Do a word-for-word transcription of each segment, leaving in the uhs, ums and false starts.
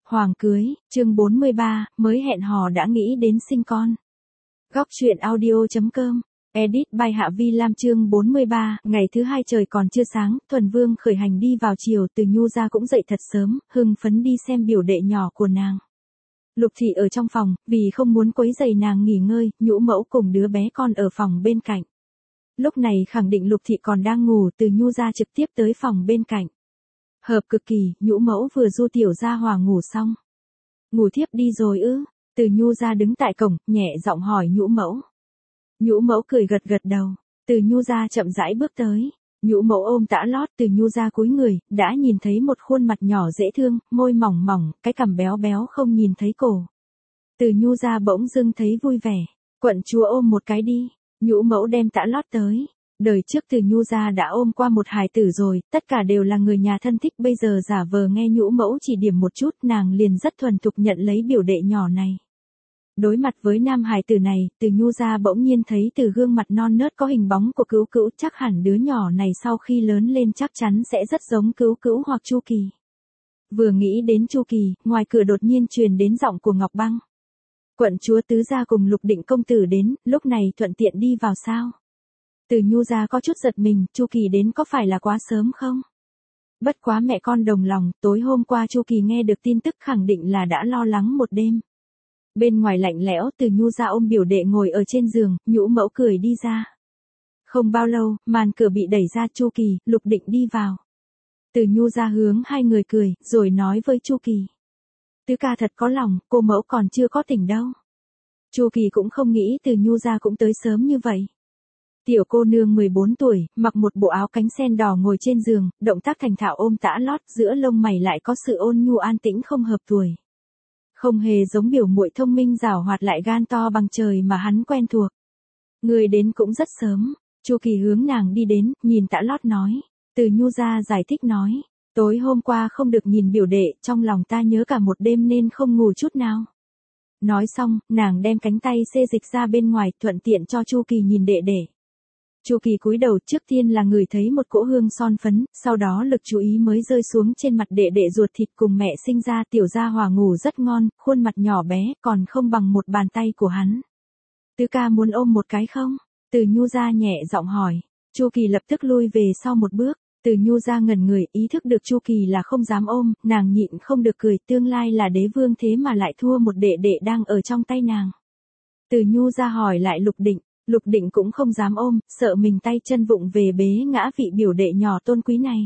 Hoàng cưới, chương bốn mươi ba, mới hẹn hò đã nghĩ đến sinh con. Góc truyện audio chấm com, edit by Hạ Vi Lam. Chương bốn mươi ba, ngày thứ hai trời còn chưa sáng, Thuần Vương khởi hành đi vào chiều. Từ Nhu ra cũng dậy thật sớm, hưng phấn đi xem biểu đệ nhỏ của nàng. Lục Thị ở trong phòng, vì không muốn quấy rầy nàng nghỉ ngơi, Nhũ Mẫu cùng đứa bé con ở phòng bên cạnh. Lúc này khẳng định Lục Thị còn đang ngủ, Từ Nhu ra trực tiếp tới phòng bên cạnh. Hợp cực kỳ, Nhũ Mẫu vừa du tiểu gia hòa ngủ xong. Ngủ thiếp đi rồi ư? Từ Nhu ra đứng tại cổng, nhẹ giọng hỏi Nhũ Mẫu. Nhũ Mẫu cười gật gật đầu. Từ Nhu ra chậm rãi bước tới. Nhũ Mẫu ôm tã lót. Từ Nhu ra cúi người, đã nhìn thấy một khuôn mặt nhỏ dễ thương, môi mỏng mỏng, cái cằm béo béo không nhìn thấy cổ. Từ Nhu ra bỗng dưng thấy vui vẻ. Quận chúa ôm một cái đi. Nhũ Mẫu đem tã lót tới. Đời trước Từ Nhu ra đã ôm qua một hài tử rồi, tất cả đều là người nhà thân thích, bây giờ giả vờ nghe Nhũ Mẫu chỉ điểm một chút, nàng liền rất thuần thục nhận lấy biểu đệ nhỏ này. Đối mặt với nam hài tử này, Từ Nhu ra bỗng nhiên thấy từ gương mặt non nớt có hình bóng của Cữu Cữu, chắc hẳn đứa nhỏ này sau khi lớn lên chắc chắn sẽ rất giống Cữu Cữu hoặc Chu Kỳ. Vừa nghĩ đến Chu Kỳ, ngoài cửa đột nhiên truyền đến giọng của Ngọc Băng. Quận chúa tứ gia cùng Lục Định công tử đến, lúc này thuận tiện đi vào sao? Từ Nhu ra có chút giật mình, Chu Kỳ đến có phải là quá sớm không? Bất quá mẹ con đồng lòng, tối hôm qua Chu Kỳ nghe được tin tức khẳng định là đã lo lắng một đêm. Bên ngoài lạnh lẽo, Từ Nhu ra ôm biểu đệ ngồi ở trên giường, Nhũ Mẫu cười đi ra. Không bao lâu, màn cửa bị đẩy ra, Chu Kỳ, Lục Định đi vào. Từ Nhu ra hướng hai người cười, rồi nói với Chu Kỳ. Tứ ca thật có lòng, cô mẫu còn chưa có tỉnh đâu. Chu Kỳ cũng không nghĩ Từ Nhu ra cũng tới sớm như vậy. Tiểu cô nương mười bốn tuổi, mặc một bộ áo cánh sen đỏ ngồi trên giường, động tác thành thạo ôm tã lót, giữa lông mày lại có sự ôn nhu an tĩnh không hợp tuổi. Không hề giống biểu muội thông minh giảo hoạt lại gan to bằng trời mà hắn quen thuộc. Người đến cũng rất sớm, Chu Kỳ hướng nàng đi đến, nhìn tã lót nói. Từ Nhu ra giải thích nói, tối hôm qua không được nhìn biểu đệ, trong lòng ta nhớ cả một đêm nên không ngủ chút nào. Nói xong, nàng đem cánh tay xê dịch ra bên ngoài, thuận tiện cho Chu Kỳ nhìn đệ đệ. Chu Kỳ cúi đầu, trước tiên là ngửi thấy một cỗ hương son phấn, sau đó lực chú ý mới rơi xuống trên mặt đệ đệ ruột thịt cùng mẹ sinh ra. Tiểu gia hòa ngủ rất ngon, khuôn mặt nhỏ bé, còn không bằng một bàn tay của hắn. Tứ ca muốn ôm một cái không? Từ Nhu ra nhẹ giọng hỏi. Chu Kỳ lập tức lui về sau một bước. Từ Nhu ra ngẩn người, ý thức được Chu Kỳ là không dám ôm, nàng nhịn không được cười, tương lai là đế vương thế mà lại thua một đệ đệ đang ở trong tay nàng. Từ Nhu ra hỏi lại Lục Định. Lục Định cũng không dám ôm, sợ mình tay chân vụng về bế ngã vị biểu đệ nhỏ tôn quý này.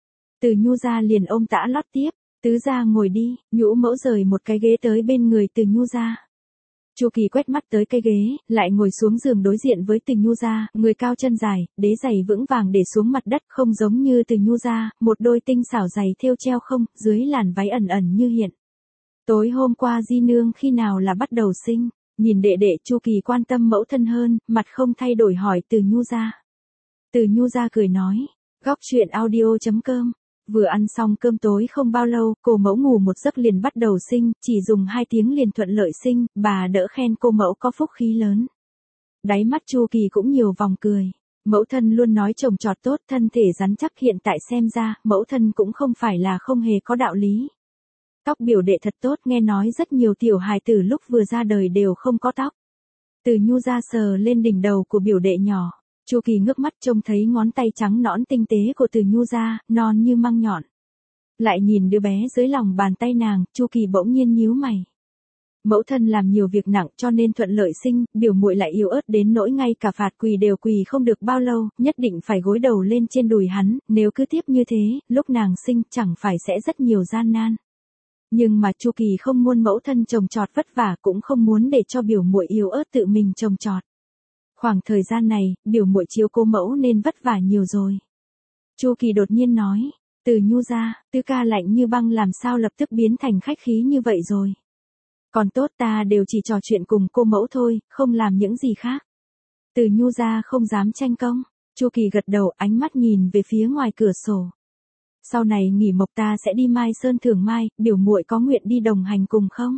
Từ Nhu ra liền ôm tã lót tiếp, tứ gia ngồi đi. Nhũ Mẫu rời một cái ghế tới bên người Từ Nhu ra. Chu Kỳ quét mắt tới cái ghế, lại ngồi xuống giường đối diện với Từ Nhu ra, người cao chân dài, đế giày vững vàng để xuống mặt đất, không giống như Từ Nhu ra, một đôi tinh xảo giày thêu treo không, dưới làn váy ẩn ẩn như hiện. Tối hôm qua Di nương khi nào là bắt đầu sinh? Nhìn đệ đệ, Chu Kỳ quan tâm mẫu thân hơn, mặt không thay đổi hỏi Từ Nhu ra. Từ Nhu ra cười nói, góc truyện audio chấm com, vừa ăn xong cơm tối không bao lâu, cô mẫu ngủ một giấc liền bắt đầu sinh, chỉ dùng hai tiếng liền thuận lợi sinh, bà đỡ khen cô mẫu có phúc khí lớn. Đáy mắt Chu Kỳ cũng nhiều vòng cười, mẫu thân luôn nói trồng trọt tốt, thân thể rắn chắc, hiện tại xem ra, mẫu thân cũng không phải là không hề có đạo lý. Tóc biểu đệ thật tốt, nghe nói rất nhiều tiểu hài tử lúc vừa ra đời đều không có tóc. Từ Nhu ra sờ lên đỉnh đầu của biểu đệ nhỏ, Chu Kỳ ngước mắt trông thấy ngón tay trắng nõn tinh tế của Từ Nhu ra, non như măng nhọn. Lại nhìn đứa bé dưới lòng bàn tay nàng, Chu Kỳ bỗng nhiên nhíu mày. Mẫu thân làm nhiều việc nặng cho nên thuận lợi sinh, biểu muội lại yếu ớt đến nỗi ngay cả phạt quỳ đều quỳ không được bao lâu, nhất định phải gối đầu lên trên đùi hắn, nếu cứ tiếp như thế, lúc nàng sinh chẳng phải sẽ rất nhiều gian nan. Nhưng mà Chu Kỳ không muốn mẫu thân trồng trọt vất vả, cũng không muốn để cho biểu muội yếu ớt tự mình trồng trọt. Khoảng thời gian này, biểu muội chiếu cố mẫu nên vất vả nhiều rồi. Chu Kỳ đột nhiên nói, Từ Nhu ra, tứ ca lạnh như băng làm sao lập tức biến thành khách khí như vậy rồi. Còn tốt ta đều chỉ trò chuyện cùng cô mẫu thôi, không làm những gì khác. Từ Nhu ra không dám tranh công. Chu Kỳ gật đầu, ánh mắt nhìn về phía ngoài cửa sổ. Sau này nghỉ mộc ta sẽ đi Mai Sơn thưởng mai, biểu muội có nguyện đi đồng hành cùng không?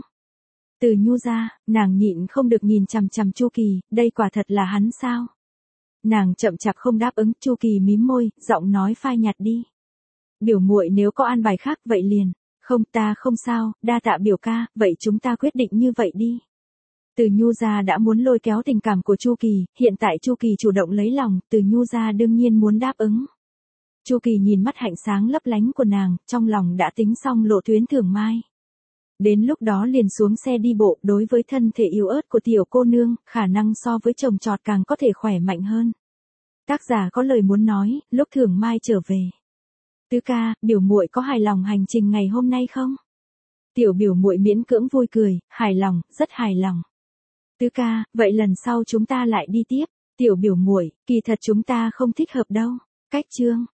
Từ Nhu ra, nàng nhịn không được nhìn chằm chằm Chu Kỳ, đây quả thật là hắn sao? Nàng chậm chạp không đáp ứng, Chu Kỳ mím môi, giọng nói phai nhạt đi. Biểu muội nếu có an bài khác vậy liền, Không, ta không sao, đa tạ biểu ca, vậy chúng ta quyết định như vậy đi. Từ Nhu gia đã muốn lôi kéo tình cảm của Chu Kỳ, hiện tại Chu Kỳ chủ động lấy lòng, Từ Nhu gia đương nhiên muốn đáp ứng. Chu Kỳ nhìn mắt hạnh sáng lấp lánh của nàng, trong lòng đã tính xong lộ tuyến Thường Mai. Đến lúc đó liền xuống xe đi bộ, đối với thân thể yếu ớt của tiểu cô nương, khả năng so với chồng trọt càng có thể khỏe mạnh hơn. Tác giả có lời muốn nói, lúc Thường Mai trở về. Tứ ca, biểu muội có hài lòng hành trình ngày hôm nay không? Tiểu biểu muội miễn cưỡng vui cười, hài lòng, rất hài lòng. Tứ ca, vậy lần sau chúng ta lại đi tiếp. Tiểu biểu muội, kỳ thật chúng ta không thích hợp đâu. Cách chương